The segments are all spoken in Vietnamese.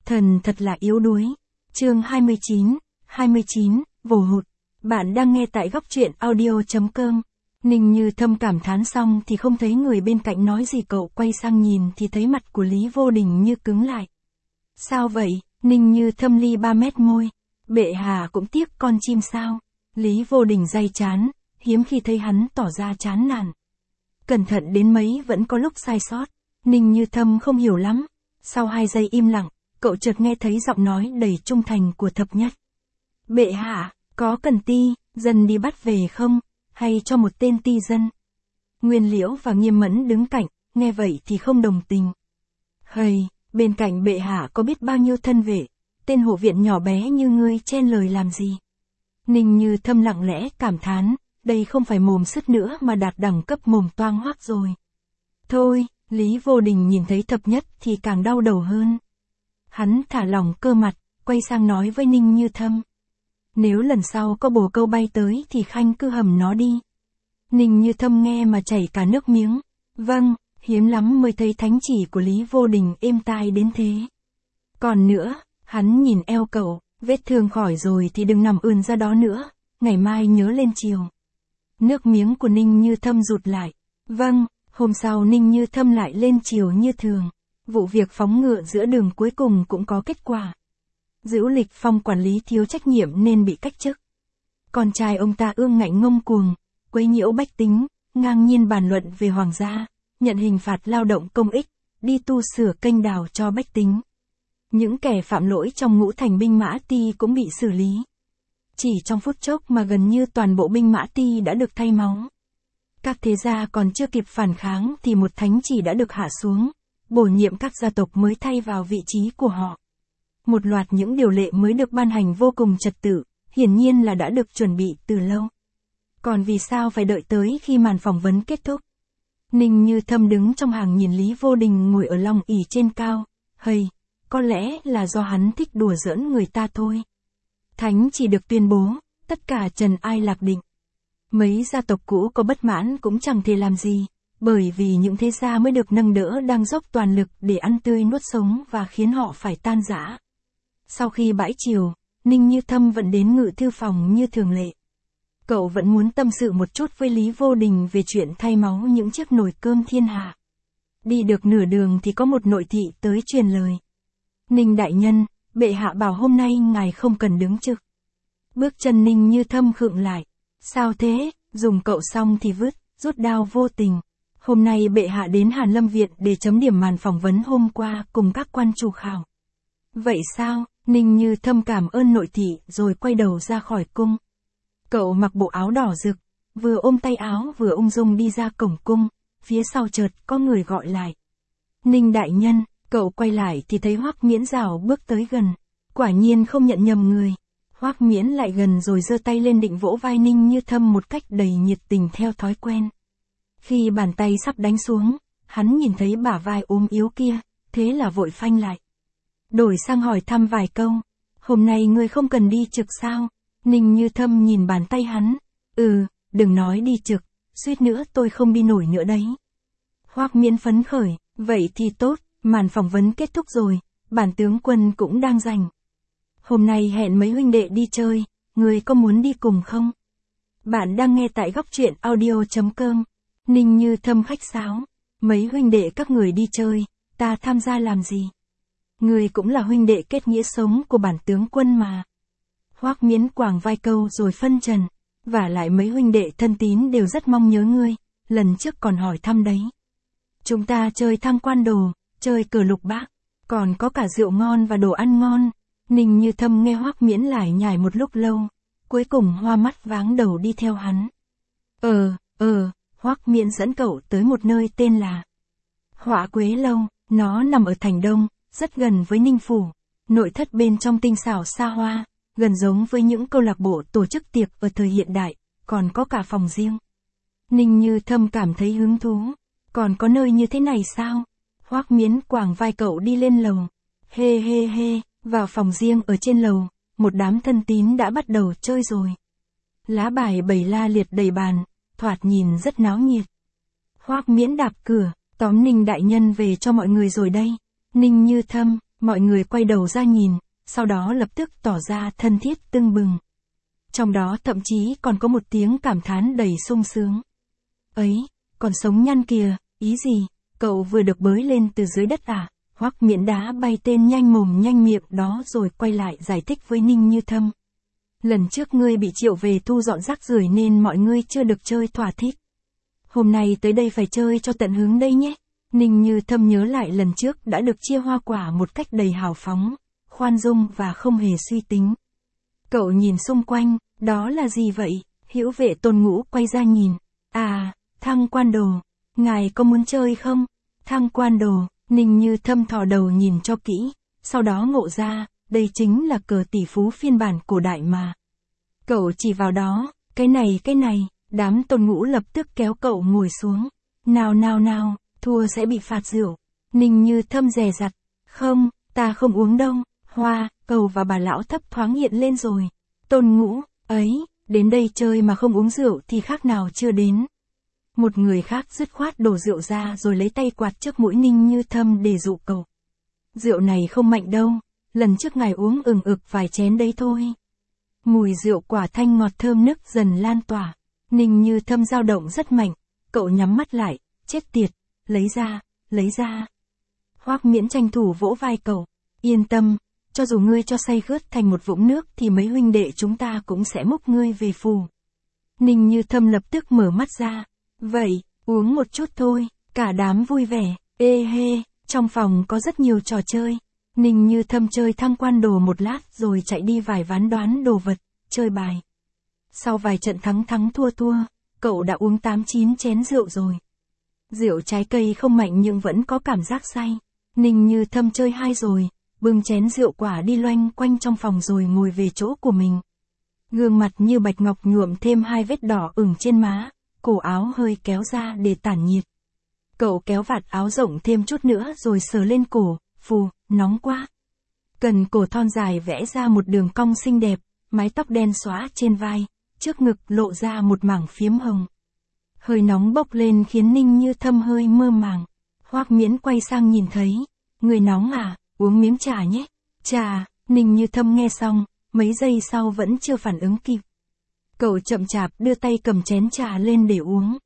Thần thật là yếu đuối. Chương 29, vồ hụt. Bạn đang nghe tại góc truyện audio.com. Ninh Như Thâm cảm thán xong thì không thấy người bên cạnh nói gì, cậu quay sang nhìn thì thấy mặt của Lý Vô Đình như cứng lại. Sao vậy? Ninh Như Thâm ly 3 mét môi. Bệ hạ cũng tiếc con chim sao? Lý Vô Đình day chán, hiếm khi thấy hắn tỏ ra chán nản. Cẩn thận đến mấy vẫn có lúc sai sót. Ninh Như Thâm không hiểu lắm. Sau 2 giây im lặng, cậu chợt nghe thấy giọng nói đầy trung thành của Thập Nhất. Bệ hạ, có cần ti dân đi bắt về không? Hay cho một tên ti dân? Nguyên Liễu và Nghiêm Mẫn đứng cạnh, nghe vậy thì không đồng tình. Hây, bên cạnh bệ hạ có biết bao nhiêu thân vệ, tên hộ viện nhỏ bé như ngươi chen lời làm gì? Ninh Như Thâm lặng lẽ cảm thán, đây không phải mồm sứt nữa mà đạt đẳng cấp mồm toang hoác rồi. Thôi, Lý Vô Đình nhìn thấy Thập Nhất thì càng đau đầu hơn. Hắn thả lỏng cơ mặt, quay sang nói với Ninh Như Thâm. Nếu lần sau có bồ câu bay tới thì khanh cứ hầm nó đi. Ninh Như Thâm nghe mà chảy cả nước miếng. Vâng, hiếm lắm mới thấy thánh chỉ của Lý Vô Đình êm tai đến thế. Còn nữa, hắn nhìn eo cậu, vết thương khỏi rồi thì đừng nằm ườn ra đó nữa, ngày mai nhớ lên chiều. Nước miếng của Ninh Như Thâm rụt lại. Vâng, hôm sau Ninh Như Thâm lại lên chiều như thường. Vụ việc phóng ngựa giữa đường cuối cùng cũng có kết quả. Dữu Lịch Phong quản lý thiếu trách nhiệm nên bị cách chức. Con trai ông ta ương ngạnh ngông cuồng, quấy nhiễu bách tính, ngang nhiên bàn luận về hoàng gia, nhận hình phạt lao động công ích, đi tu sửa kênh đào cho bách tính. Những kẻ phạm lỗi trong ngũ thành binh mã ti cũng bị xử lý. Chỉ trong phút chốc mà gần như toàn bộ binh mã ti đã được thay máu. Các thế gia còn chưa kịp phản kháng thì một thánh chỉ đã được hạ xuống, bổ nhiệm các gia tộc mới thay vào vị trí của họ. Một loạt những điều lệ mới được ban hành vô cùng trật tự, hiển nhiên là đã được chuẩn bị từ lâu. Còn vì sao phải đợi tới khi màn phỏng vấn kết thúc? Ninh Như Thâm đứng trong hàng nhìn Lý Vô Đình ngồi ở long ỷ trên cao. Hây, có lẽ là do hắn thích đùa giỡn người ta thôi. Thánh chỉ được tuyên bố, tất cả trần ai lạc định. Mấy gia tộc cũ có bất mãn cũng chẳng thể làm gì, bởi vì những thế gia mới được nâng đỡ đang dốc toàn lực để ăn tươi nuốt sống và khiến họ phải tan rã. Sau khi bãi chiều, Ninh Như Thâm vẫn đến ngự thư phòng như thường lệ. Cậu vẫn muốn tâm sự một chút với Lý Vô Đình về chuyện thay máu những chiếc nồi cơm thiên hạ. Đi được nửa đường thì có một nội thị tới truyền lời. Ninh đại nhân, bệ hạ bảo hôm nay ngài không cần đứng trực. Bước chân Ninh Như Thâm khựng lại. Sao thế? Dùng cậu xong thì rút đao vô tình. Hôm nay bệ hạ đến Hàn Lâm Viện để chấm điểm màn phỏng vấn hôm qua cùng các quan chủ khảo. Vậy sao? Ninh Như Thâm cảm ơn nội thị rồi quay đầu ra khỏi cung. Cậu mặc bộ áo đỏ rực, vừa ôm tay áo vừa ung dung đi ra cổng cung, phía sau chợt có người gọi lại. Ninh đại nhân, cậu quay lại thì thấy Hoắc Miễn rảo bước tới gần, quả nhiên không nhận nhầm người. Hoắc Miễn lại gần rồi giơ tay lên định vỗ vai Ninh Như Thâm một cách đầy nhiệt tình theo thói quen. Khi bàn tay sắp đánh xuống, hắn nhìn thấy bả vai ốm yếu kia, thế là vội phanh lại. Đổi sang hỏi thăm vài câu. Hôm nay ngươi không cần đi trực sao? Ninh Như Thâm nhìn bàn tay hắn. Đừng nói đi trực, suýt nữa tôi không đi nổi nữa đấy. Hoắc Miễn phấn khởi, vậy thì tốt, màn phỏng vấn kết thúc rồi, bản tướng quân cũng đang rảnh. Hôm nay hẹn mấy huynh đệ đi chơi, ngươi có muốn đi cùng không? Bạn đang nghe tại góc truyện audio.com. Ninh Như Thâm khách sáo. Mấy huynh đệ các người đi chơi, ta tham gia làm gì? Ngươi cũng là huynh đệ kết nghĩa sống của bản tướng quân mà. Hoắc Miễn quàng vai câu rồi phân trần. Vả lại mấy huynh đệ thân tín đều rất mong nhớ ngươi, lần trước còn hỏi thăm đấy. Chúng ta chơi thăng quan đồ, chơi cờ lục bát, còn có cả rượu ngon và đồ ăn ngon. Ninh Như Thâm nghe Hoắc Miễn lải nhải một lúc lâu, cuối cùng hoa mắt váng đầu đi theo hắn. Hoắc Miễn dẫn cậu tới một nơi tên là Họa Quế Lâu, nó nằm ở thành Đông, rất gần với Ninh Phủ. Nội thất bên trong tinh xảo xa hoa, gần giống với những câu lạc bộ tổ chức tiệc ở thời hiện đại, còn có cả phòng riêng. Ninh Như Thâm cảm thấy hứng thú. Còn có nơi như thế này sao? Hoắc Miễn quàng vai cậu đi lên lầu. Hê, vào phòng riêng ở trên lầu, một đám thân tín đã bắt đầu chơi rồi. Lá bài bày la liệt đầy bàn, thoạt nhìn rất náo nhiệt. Hoắc Miễn đạp cửa, tóm Ninh đại nhân về cho mọi người rồi đây. Ninh Như Thâm, Mọi người quay đầu ra nhìn, sau đó lập tức tỏ ra thân thiết tưng bừng. Trong đó thậm chí còn có một tiếng cảm thán đầy sung sướng. Ấy, còn sống nhăn kìa, ý gì, cậu vừa được bới lên từ dưới đất à? Hoắc Miễn đá bay tên nhanh mồm nhanh miệng đó rồi quay lại giải thích với Ninh Như Thâm. Lần trước ngươi bị triệu về thu dọn rác rưởi nên mọi ngươi chưa được chơi thỏa thích. Hôm nay tới đây phải chơi cho tận hứng đây nhé. Ninh Như Thâm nhớ lại lần trước đã được chia hoa quả một cách đầy hào phóng, khoan dung và không hề suy tính. Cậu nhìn xung quanh, đó là gì vậy? Hữu vệ Tôn Ngũ quay ra nhìn. À, thăng quan đồ. Ngài có muốn chơi không? Thăng quan đồ. Ninh Như Thâm thò đầu nhìn cho kỹ, sau đó ngộ ra, đây chính là cờ tỷ phú phiên bản cổ đại mà. Cậu chỉ vào đó, cái này, đám Tôn Ngũ lập tức kéo cậu ngồi xuống. Nào, thua sẽ bị phạt rượu. Ninh Như Thâm dè dặt, không, ta không uống đâu. Hoa, Cầu và bà lão thấp thoáng hiện lên rồi. Tôn Ngũ, ấy, đến đây chơi mà không uống rượu thì khác nào chưa đến. Một người khác dứt khoát đổ rượu ra rồi lấy tay quạt trước mũi Ninh Như Thâm để dụ cậu. Rượu này không mạnh đâu, lần trước ngài uống ừng ực vài chén đấy thôi. Mùi rượu quả thanh ngọt thơm nức dần lan tỏa. Ninh Như Thâm dao động rất mạnh, cậu nhắm mắt lại, chết tiệt, lấy ra. Hoắc Miễn tranh thủ vỗ vai cậu, yên tâm, cho dù ngươi cho say khướt thành một vũng nước thì mấy huynh đệ chúng ta cũng sẽ múc ngươi về phù. Ninh Như Thâm lập tức mở mắt ra. Vậy, uống một chút thôi, cả đám vui vẻ, ê hê, trong phòng có rất nhiều trò chơi. Ninh Như Thâm chơi thăng quan đồ một lát rồi chạy đi vài ván đoán đồ vật, chơi bài. Sau vài trận thắng thua, cậu đã uống 8-9 chén rượu rồi. Rượu trái cây không mạnh nhưng vẫn có cảm giác say. Ninh Như Thâm chơi hai rồi, bưng chén rượu quả đi loanh quanh trong phòng rồi ngồi về chỗ của mình. Gương mặt như bạch ngọc nhuộm thêm 2 vết đỏ ửng trên má, cổ áo hơi kéo ra để tản nhiệt. Cậu kéo vạt áo rộng thêm chút nữa rồi sờ lên cổ, phù, nóng quá. Cần cổ thon dài vẽ ra một đường cong xinh đẹp, mái tóc đen xóa trên vai, trước ngực lộ ra một mảng phiếm hồng. Hơi nóng bốc lên khiến Ninh Như Thâm hơi mơ màng. Hoắc Miễn quay sang nhìn thấy, người nóng à, uống miếng trà nhé. Trà, Ninh Như Thâm nghe xong, mấy giây sau vẫn chưa phản ứng kịp. Cậu chậm chạp đưa tay cầm chén trà lên để uống.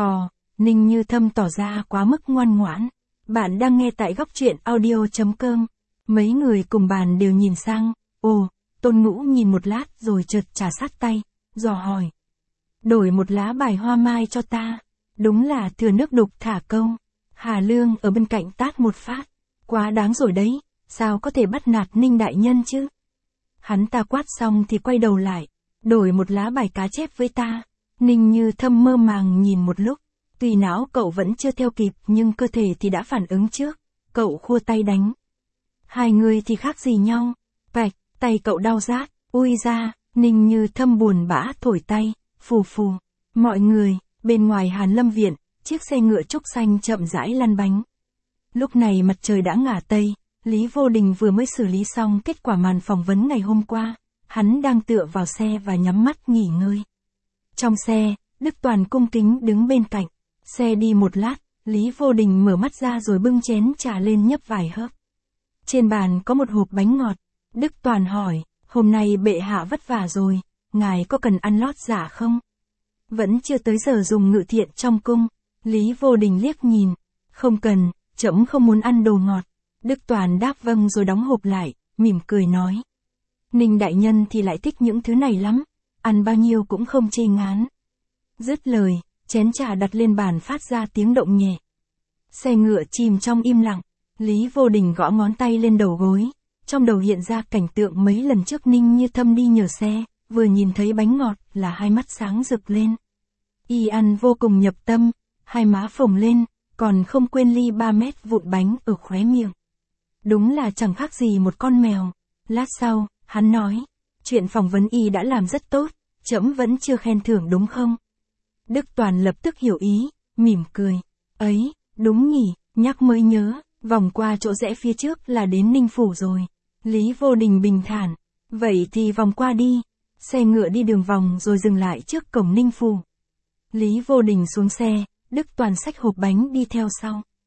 Ninh Như Thâm tỏ ra quá mức ngoan ngoãn. Bạn đang nghe tại góc truyện audio.com. Mấy người cùng bàn đều nhìn sang. Tôn Ngũ nhìn một lát rồi chợt trà sát tay, dò hỏi. Đổi một lá bài hoa mai cho ta. Đúng là thừa nước đục thả câu. Hà Lương ở bên cạnh tát một phát. Quá đáng rồi đấy, sao có thể bắt nạt Ninh đại nhân chứ? Hắn ta quát xong thì quay đầu lại. Đổi một lá bài cá chép với ta. Ninh Như Thâm mơ màng nhìn một lúc. Tuy não cậu vẫn chưa theo kịp nhưng cơ thể thì đã phản ứng trước. Cậu khua tay đánh. Hai người thì khác gì nhau. Bạch, tay cậu đau rát. Ui ra, Ninh Như Thâm buồn bã thổi tay. Phù. Mọi người, bên ngoài Hàn Lâm Viện, chiếc xe ngựa trúc xanh chậm rãi lăn bánh. Lúc này mặt trời đã ngả tây. Lý Vô Đình vừa mới xử lý xong kết quả màn phỏng vấn ngày hôm qua. Hắn đang tựa vào xe và nhắm mắt nghỉ ngơi. Trong xe, Đức Toàn cung kính đứng bên cạnh. Xe đi một lát, Lý Vô Đình mở mắt ra rồi bưng chén trà lên nhấp vài hớp. Trên bàn có một hộp bánh ngọt. Đức Toàn hỏi, hôm nay bệ hạ vất vả rồi, ngài có cần ăn lót giả không? Vẫn chưa tới giờ dùng ngự thiện trong cung. Lý Vô Đình liếc nhìn. Không cần, trẫm không muốn ăn đồ ngọt. Đức Toàn đáp vâng rồi đóng hộp lại, mỉm cười nói. Ninh đại nhân thì lại thích những thứ này lắm, ăn bao nhiêu cũng không chê ngán. Dứt lời, chén trà đặt lên bàn phát ra tiếng động nhẹ. Xe ngựa chìm trong im lặng, Lý Vô Đình gõ ngón tay lên đầu gối, trong đầu hiện ra cảnh tượng mấy lần trước Ninh Như Thâm đi nhờ xe, vừa nhìn thấy bánh ngọt là hai mắt sáng rực lên. Y ăn vô cùng nhập tâm, hai má phồng lên, còn không quên ly 3 mét vụn bánh ở khóe miệng. Đúng là chẳng khác gì một con mèo. Lát sau, hắn nói, chuyện phỏng vấn y đã làm rất tốt, trẫm vẫn chưa khen thưởng đúng không? Đức Toàn lập tức hiểu ý, mỉm cười. Ấy, đúng nhỉ, nhắc mới nhớ, vòng qua chỗ rẽ phía trước là đến Ninh Phủ rồi. Lý Vô Đình bình thản, vậy thì vòng qua đi. Xe ngựa đi đường vòng rồi dừng lại trước cổng Ninh Phủ. Lý Vô Đình xuống xe, Đức Toàn xách hộp bánh đi theo sau.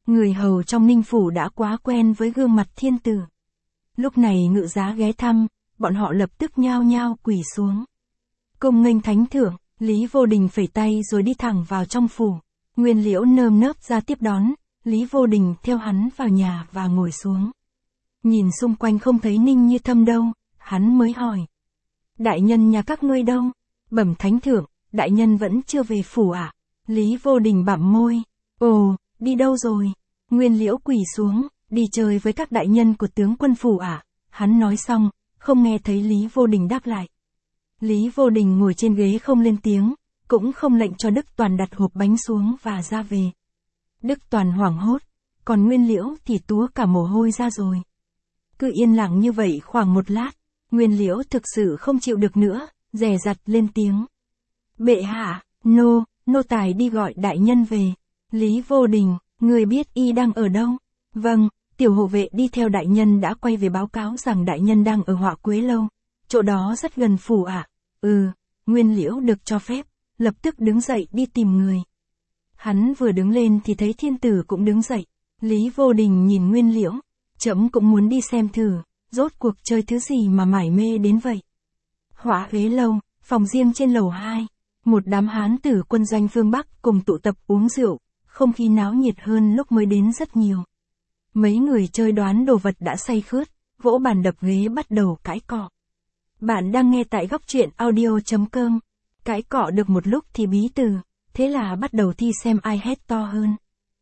Người hầu trong Ninh Phủ đã quá quen với gương mặt thiên tử. Lúc này ngự giá ghé thăm, bọn họ lập tức nhao nhao quỳ xuống. Cung nghênh thánh thượng, Lý Vô Đình phẩy tay rồi đi thẳng vào trong phủ. Nguyên Liễu nơm nớp ra tiếp đón, Lý Vô Đình theo hắn vào nhà và ngồi xuống. Nhìn xung quanh không thấy Ninh Như Thâm đâu, hắn mới hỏi. Đại nhân nhà các ngươi đâu? Bẩm thánh thượng, đại nhân vẫn chưa về phủ à? Lý Vô Đình bặm môi. Ồ, đi đâu rồi? Nguyên Liễu quỳ xuống, đi chơi với các đại nhân của tướng quân phủ à? Hắn nói xong, không nghe thấy Lý Vô Đình đáp lại. Lý Vô Đình ngồi trên ghế không lên tiếng, cũng không lệnh cho Đức Toàn đặt hộp bánh xuống và ra về. Đức Toàn hoảng hốt, còn Nguyên Liễu thì túa cả mồ hôi ra rồi. Cứ yên lặng như vậy khoảng một lát, Nguyên Liễu thực sự không chịu được nữa, dè dặt lên tiếng. Bệ hạ, nô tài đi gọi đại nhân về. Lý Vô Đình, người biết y đang ở đâu? Vâng, tiểu hộ vệ đi theo đại nhân đã quay về báo cáo rằng đại nhân đang ở Họa Quế Lâu. Chỗ đó rất gần phủ ạ. Nguyên Liễu được cho phép, lập tức đứng dậy đi tìm người. Hắn vừa đứng lên thì thấy thiên tử cũng đứng dậy. Lý Vô Đình nhìn Nguyên Liễu, trẫm cũng muốn đi xem thử, rốt cuộc chơi thứ gì mà mải mê đến vậy. Họa Quế Lâu, phòng riêng trên lầu 2, một đám hán tử quân doanh phương Bắc cùng tụ tập uống rượu, không khí náo nhiệt hơn lúc mới đến rất nhiều. Mấy người chơi đoán đồ vật đã say khướt, vỗ bàn đập ghế bắt đầu cãi cọ. Bạn đang nghe tại góc truyện audio.com. Cãi cọ được một lúc thì bí từ, thế là bắt đầu thi xem ai hét to hơn.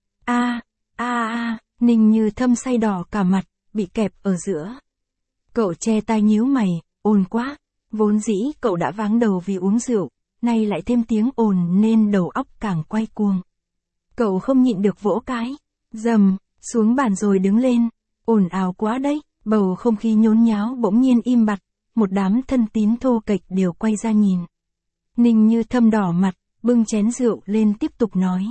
Ninh Như Thâm say đỏ cả mặt, bị kẹp ở giữa. Cậu che tai nhíu mày, ồn quá, vốn dĩ cậu đã váng đầu vì uống rượu, nay lại thêm tiếng ồn nên đầu óc càng quay cuồng. Cậu không nhịn được vỗ cái, dầm, xuống bàn rồi đứng lên, ồn ào quá đấy, bầu không khí nhốn nháo bỗng nhiên im bặt, một đám thân tín thô kệch đều quay ra nhìn. Ninh Như Thâm đỏ mặt, bưng chén rượu lên tiếp tục nói.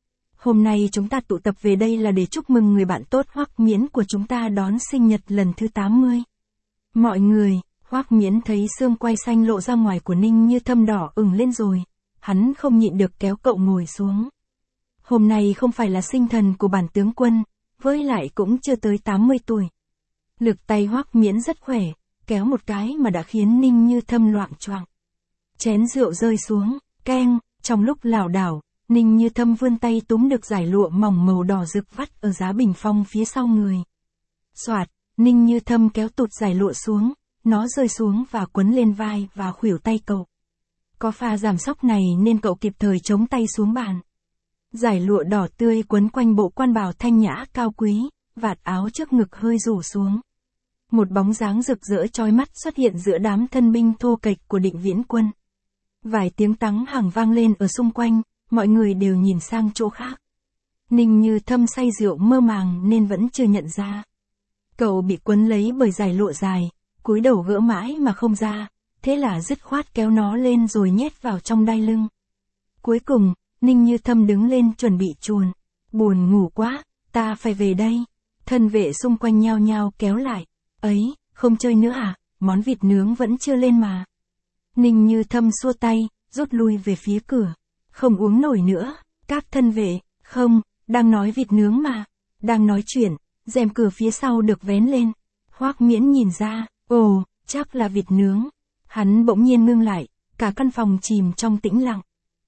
Hôm nay chúng ta tụ tập về đây là để chúc mừng người bạn tốt Hoắc Miễn của chúng ta đón sinh nhật lần thứ 80. Mọi người, Hoắc Miễn thấy xương quai xanh lộ ra ngoài của Ninh Như Thâm đỏ ửng lên rồi, hắn không nhịn được kéo cậu ngồi xuống. Hôm nay không phải là sinh thần của bản tướng quân, với lại cũng chưa tới 80 tuổi. Lực tay Hoắc Miễn rất khỏe, kéo một cái mà đã khiến Ninh Như Thâm loạng choạng. Chén rượu rơi xuống, keng, trong lúc lảo đảo, Ninh Như Thâm vươn tay túm được dải lụa mỏng màu đỏ rực vắt ở giá bình phong phía sau người. Soạt, Ninh Như Thâm kéo tụt dải lụa xuống, nó rơi xuống và quấn lên vai và khuỷu tay cậu. Có pha giảm sóc này nên cậu kịp thời chống tay xuống bàn. Dải lụa đỏ tươi quấn quanh bộ quan bào thanh nhã cao quý, vạt áo trước ngực hơi rủ xuống. Một bóng dáng rực rỡ chói mắt xuất hiện giữa đám thân binh thô kệch của Định Viễn Quân. Vài tiếng tắng hằng vang lên ở xung quanh, mọi người đều nhìn sang chỗ khác. Ninh Như Thâm say rượu mơ màng nên vẫn chưa nhận ra. Cậu bị quấn lấy bởi dải lụa dài, cúi đầu gỡ mãi mà không ra, thế là dứt khoát kéo nó lên rồi nhét vào trong đai lưng. Cuối cùng, Ninh Như Thâm đứng lên chuẩn bị chuồn. Buồn ngủ quá, ta phải về đây. Thân vệ xung quanh nhao nhao kéo lại. Ấy, không chơi nữa à, món vịt nướng vẫn chưa lên mà. Ninh Như Thâm xua tay, rút lui về phía cửa. Không uống nổi nữa, các thân vệ, không, đang nói vịt nướng mà. Đang nói chuyện, rèm cửa phía sau được vén lên. Hoắc Miễn nhìn ra, ồ, chắc là vịt nướng. Hắn bỗng nhiên ngưng lại, cả căn phòng chìm trong tĩnh lặng.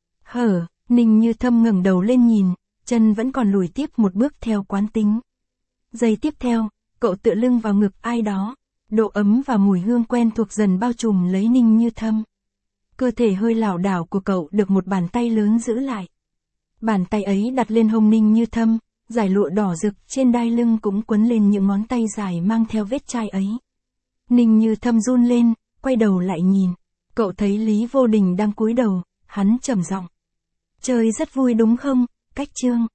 Ninh Như Thâm ngẩng đầu lên nhìn, chân vẫn còn lùi tiếp một bước theo quán tính. Giây tiếp theo, cậu tựa lưng vào ngực ai đó, độ ấm và mùi hương quen thuộc dần bao trùm lấy Ninh Như Thâm. Cơ thể hơi lảo đảo của cậu được một bàn tay lớn giữ lại. Bàn tay ấy đặt lên hông Ninh Như Thâm, dải lụa đỏ rực trên đai lưng cũng quấn lên những ngón tay dài mang theo vết chai ấy. Ninh Như Thâm run lên, quay đầu lại nhìn. Cậu thấy Lý Vô Đình đang cúi đầu, hắn trầm giọng. Chơi rất vui đúng không, Cách Chương?